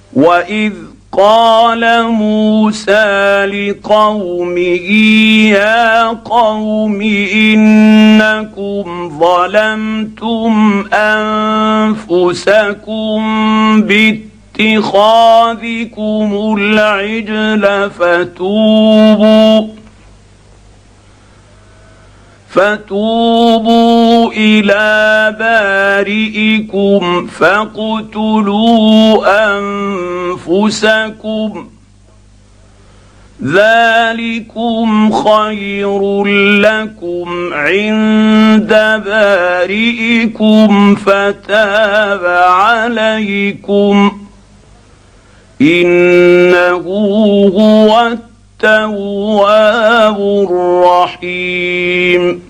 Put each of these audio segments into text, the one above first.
وإذ قال موسى لقومه يا قوم إنكم ظلمتم أنفسكم باتخاذكم العجل فتوبوا إلى بارئكم فاقتلوا أنفسكم ذلكم خير لكم عند بارئكم فتاب عليكم إنه هو التواب الرحيم.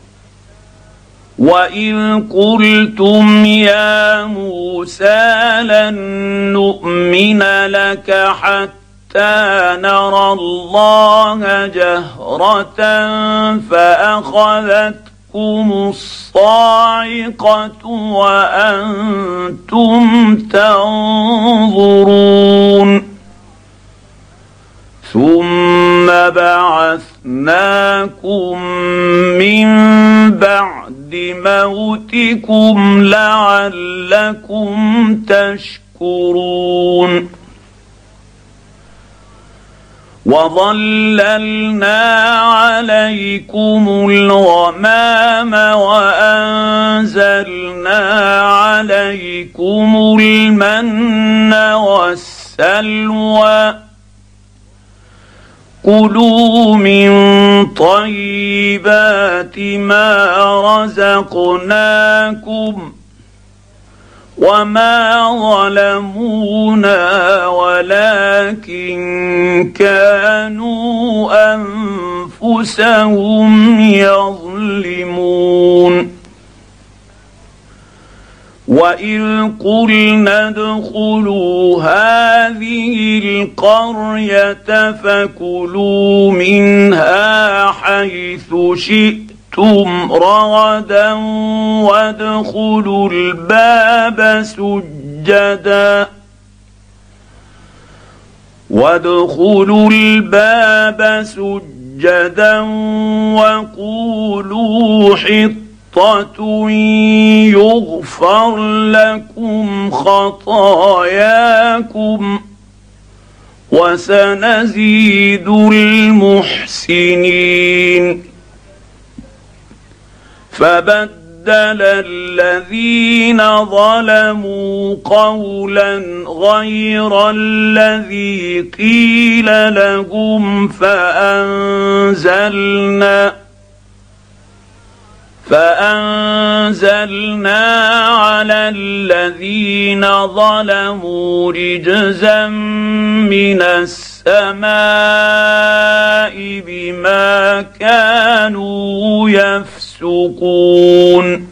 وإذ قلتم يا موسى لن نؤمن لك حتى نرى الله جهرة فأخذتكم الصاعقة وأنتم تنظرون ثم بعثناكم من بعد موتكم لعلكم تشكرون. وظللنا عليكم الغمام وأنزلنا عليكم المن والسلوى كلوا من طيبات ما رزقناكم وما ظلمونا ولكن كانوا أنفسهم يظلمون. وإذ قلنا ادخلوا هذه القرية فكلوا منها حيث شئتم رغدا وادخلوا الباب سجدا وقولوا حطة يغفر لكم خطاياكم وسنزيد المحسنين. فبدل الذين ظلموا قولا غير الذي قيل لهم فأنزلنا على الذين ظلموا رجزا من السماء بما كانوا يفسقون.